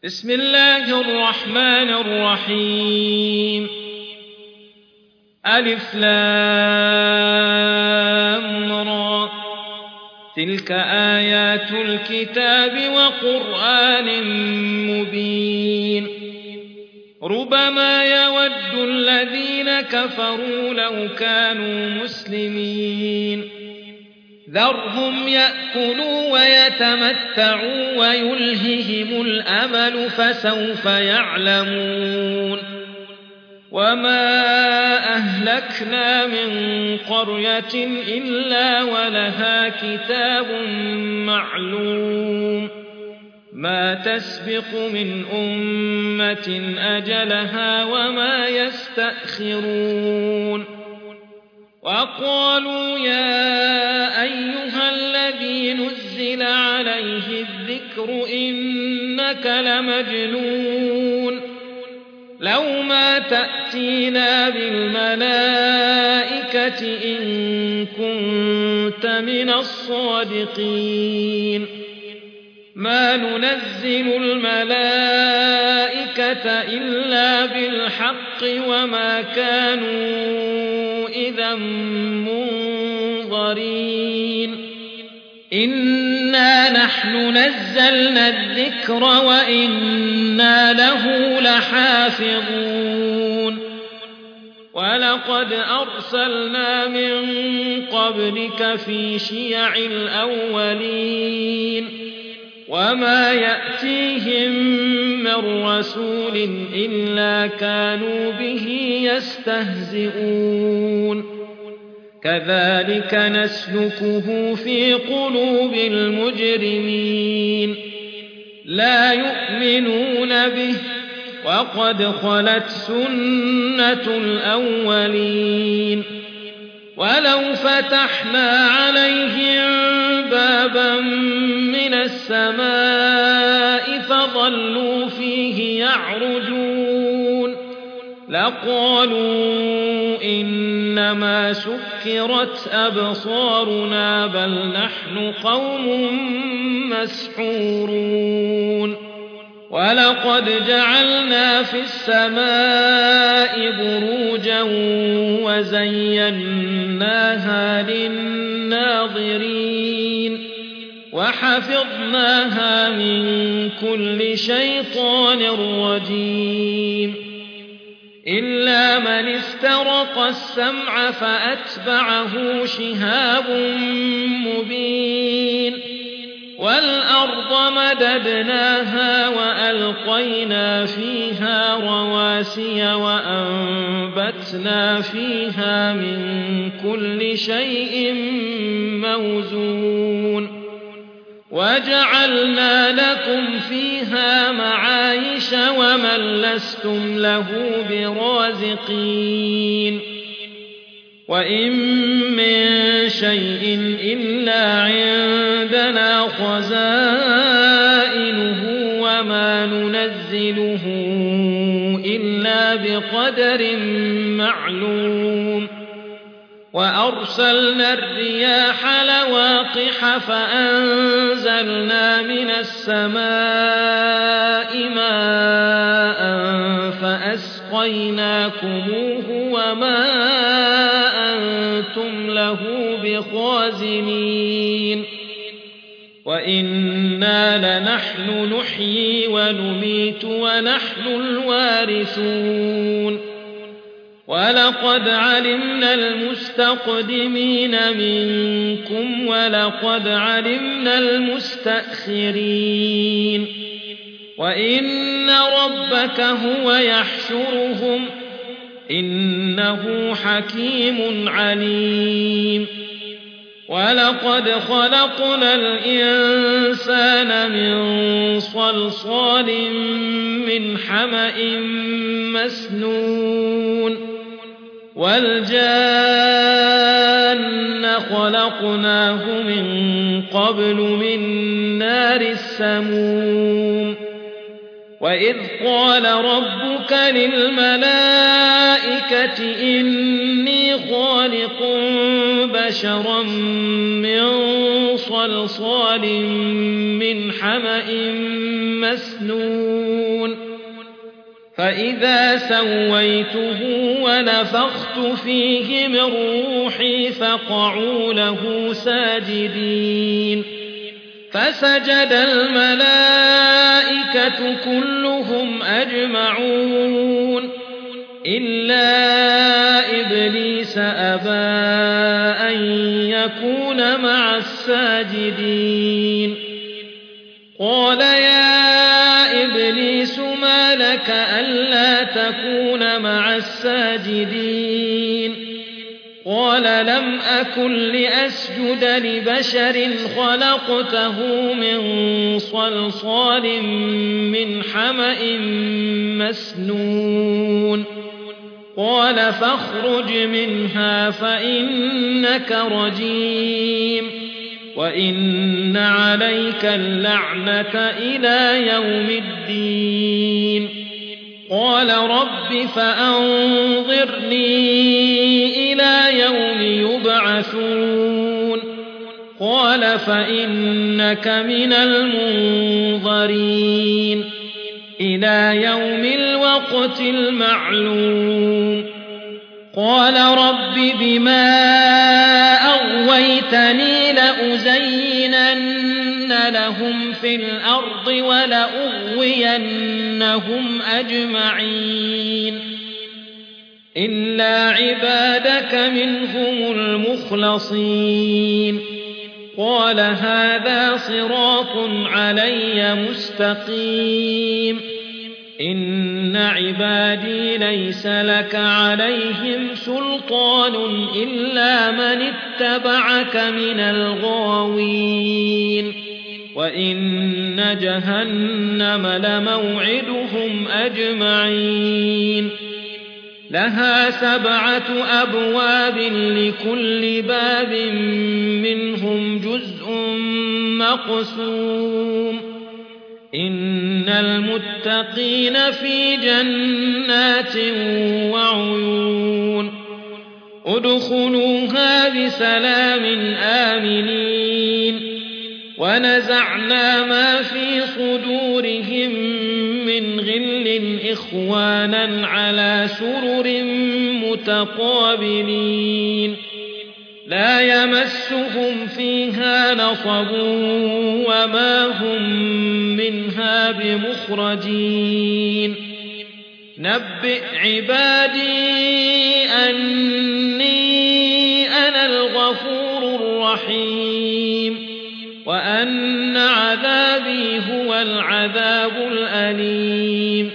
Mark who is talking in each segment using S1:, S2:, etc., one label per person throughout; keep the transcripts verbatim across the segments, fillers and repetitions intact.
S1: بسم الله الرحمن الرحيم ألف لام را تلك آيات الكتاب وقرآن مبين ربما يود الذين كفروا لو كانوا مسلمين ذرهم يأكلوا ويتمتعوا ويلههم الأمل فسوف يعلمون وما أهلكنا من قرية إلا ولها كتاب معلوم ما تسبق من أمة أجلها وما يستأخرون وقالوا يا أيها الذي نزل عليه الذكر إنك لمجنون لو ما تأتينا بالملائكة إن كنت من الصادقين ما ننزل الملائكة إلا بالحق وما كانوا إذا منظرين إنا نحن نزلنا الذكر وإنا له لحافظون ولقد أرسلنا من قبلك في شيع الأولين وما يأتيهم من رسول إلا كانوا به يستهزئون كذلك نسلكه في قلوب المجرمين لا يؤمنون به وقد خلت سنة الأولين ولو فتحنا عليهم بابا من السماء فظلوا فيه يعرجون لقالوا إنما سكرت أبصارنا بل نحن قوم مسحورون ولقد جعلنا في السماء بروجا وزيناها للناظرين وحفظناها من كل شيطان رجيم إلا من استرق السمع فأتبعه شهاب مبين والأرض مددناها وألقينا فيها رواسي وأنبتنا فيها من كل شيء موزون وجعلنا لكم فيها معايش ومن لستم له برازقين وإن من شيء إلا عندنا خزائنه وما ننزله إلا بقدر معلوم وأرسلنا الرياح لواقح فأنزلنا من السماء ماء فأسقيناكموه وما أنتم له بخازنين وإنا لنحن نحيي ونميت ونحن الوارثون ولقد علمنا المستقدمين منكم ولقد علمنا المستأخرين وإن ربك هو يحشرهم إنه حكيم عليم ولقد خلقنا الإنسان من صلصال من حمأ مسنون والجان خلقناه من قبل من نار السموم وإذ قال ربك للملائكة إني خالق بشرا من صلصال من حمأ مسنون فإذا سويته ونفخت فيه من روحي فقعوا له ساجدين فسجد الملائكة كلهم أجمعون إلا إبليس أبى أن يكون مع الساجدين قال يا إبليس ما لك ألا تكون مع الساجدين قال لم أكن لأسجد لبشر خلقته من صلصال من حمأ مسنون قال فاخرج منها فإنك رجيم وإن عليك اللعنة إلى يوم الدين قال رب فأنظرني إلى يوم يبعثون قال فإنك من المنظرين إلى يوم الوقت المعلوم قال رب بما أغويتني لأزينن لهم في الأرض ولأغوينهم أجمعين إلا عبادك منهم المخلصين قال هذا صراط علي مستقيم إن عبادي ليس لك عليهم سلطان إلا من اتبعك من الغاوين وإن جهنم لموعدهم أجمعين لها سبعة أبواب لكل باب منهم جزء مقسوم إن المتقين في جنات وعيون ادخلوها بسلام آمنين ونزعنا ما في صدورهم من غل إخوانا على سرر متقابلين لا يمسهم فيها نصب وما هم منها بمخرجين نبئ عبادي أني أنا الغفور الرحيم وأن عذابي هو العذاب الأليم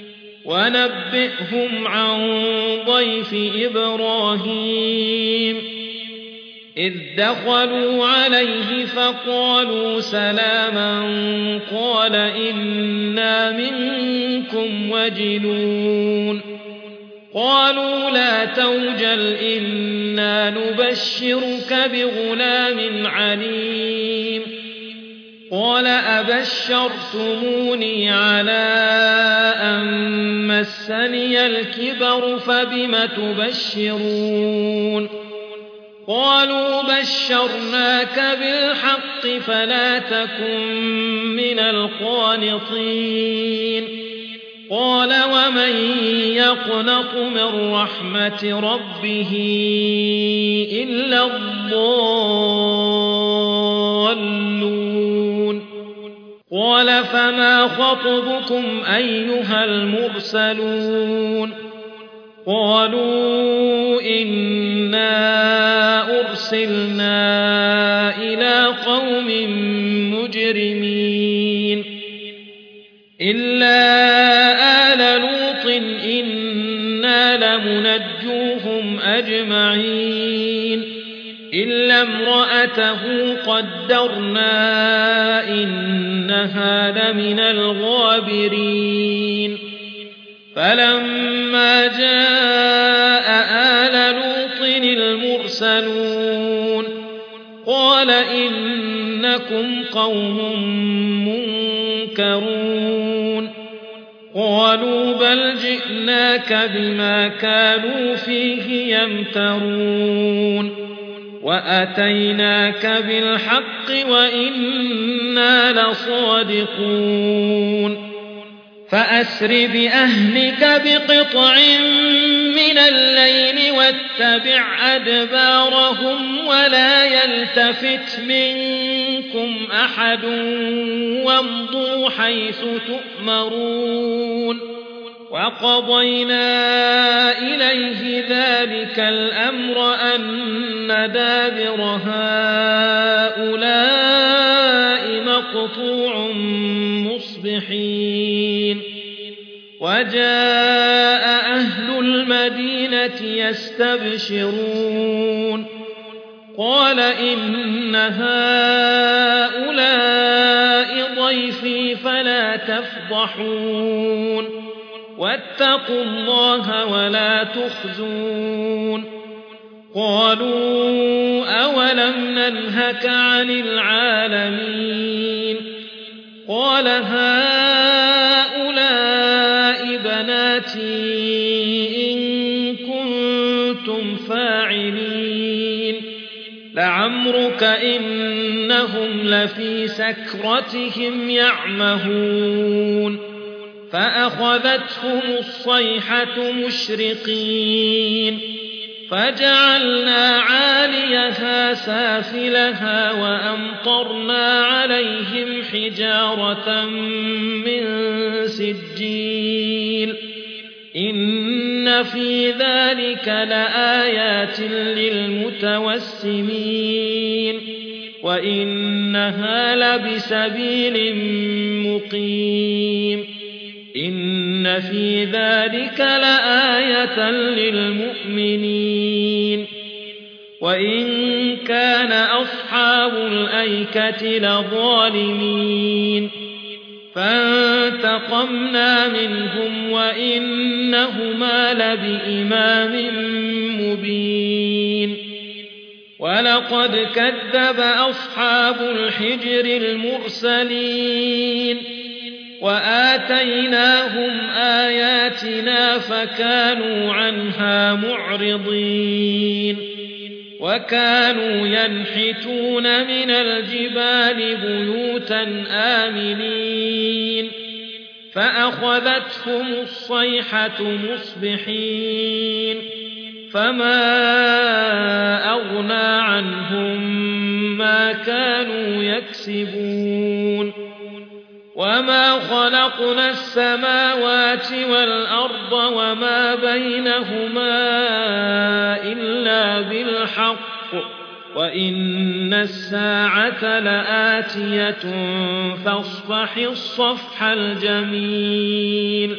S1: ونبئهم عن ضيف إبراهيم إذ دخلوا عليه فقالوا سلاما قال إنا منكم وجلون قالوا لا توجل إنا نبشرك بغلام عليم قال أبشرتموني على أن مسني الكبر فبم تبشرون قالوا بشرناك بالحق فلا تكن من القانطين قال ومن يقنط من رحمة ربه إلا الضالون قال فما خطبكم أيها المرسلون قالوا إنا أرسلنا إلى قوم مجرمين إلا آل لوط إنا لمنجوهم أجمعين إلا امرأته قدرنا إنها لمن الغابرين فلما جاء آل لوط المرسلون قال إنكم قوم منكرون قالوا بل جئناك بما كانوا فيه يمترون وأتيناك بالحق وإنا لصادقون فأسر بأهلك بقطع من الليل واتبع أدبارهم ولا يلتفت منكم أحد وامضوا حيث تؤمرون وقضينا إليه ذلك الأمر أن دابر هؤلاء مقطوع مصبحين وجاء أهل المدينة يستبشرون قال إن هؤلاء ضيفي فلا تفضحون واتقوا الله ولا تخزون قالوا أولم ننهك عن العالمين قال هؤلاء بناتي إن كنتم فاعلين لعمرك إنهم لفي سكرتهم يعمهون فأخذتهم الصيحة مشرقين فجعلنا عاليها سافلها وأمطرنا عليهم حجارة من سجيل إن في ذلك لآيات للمتوسمين وإنها لبسبيل مقيم إن في ذلك لآية للمؤمنين وإن كان أصحاب الأيكة لظالمين فانتقمنا منهم وإنهما لبإمام مبين ولقد كذب أصحاب الحجر المرسلين وآتيناهم آياتنا فكانوا عنها معرضين وكانوا ينحتون من الجبال بيوتا آمنين فأخذتهم الصيحة مصبحين فما أغنى عنهم ما كانوا يكسبون وما خلقنا السماوات والأرض وما بينهما إلا بالحق وإن الساعة لآتية فاصفح الصفح الجميل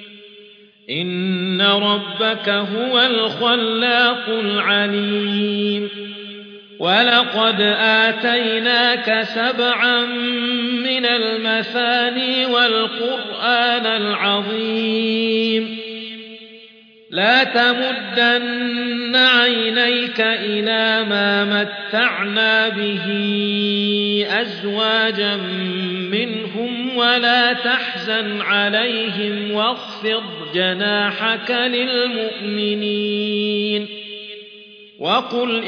S1: إن ربك هو الخلاق العليم ولقد آتيناك سبعا من المثاني والقرآن العظيم لا تمدن عينيك إلى ما متعنا به أزواجا منهم ولا تحزن عليهم واخفض جناحك للمؤمنين وقل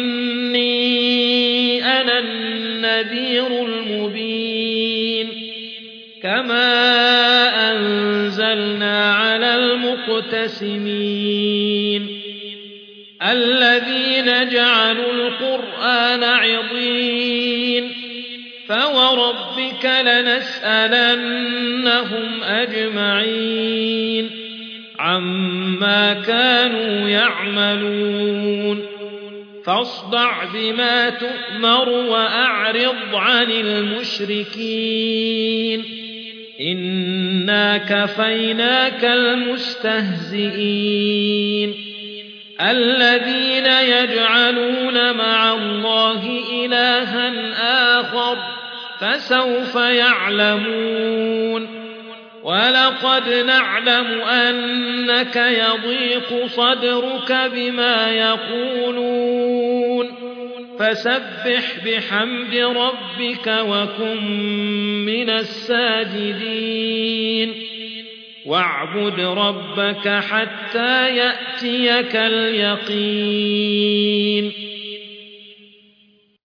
S1: إني أنا النذير المبين كما أنزلنا على المقتسمين الذين جعلوا القرآن عضين فوربك لنسألنهم أجمعين عما كانوا يعملون فاصدع بما تؤمر وأعرض عن المشركين إنا كفيناك المستهزئين الذين يجعلون مع الله إلها آخر فسوف يعلمون ولقد نعلم أنك يضيق صدرك بما يقولون فسبح بحمد ربك وكن من الساجدين واعبد ربك حتى يأتيك اليقين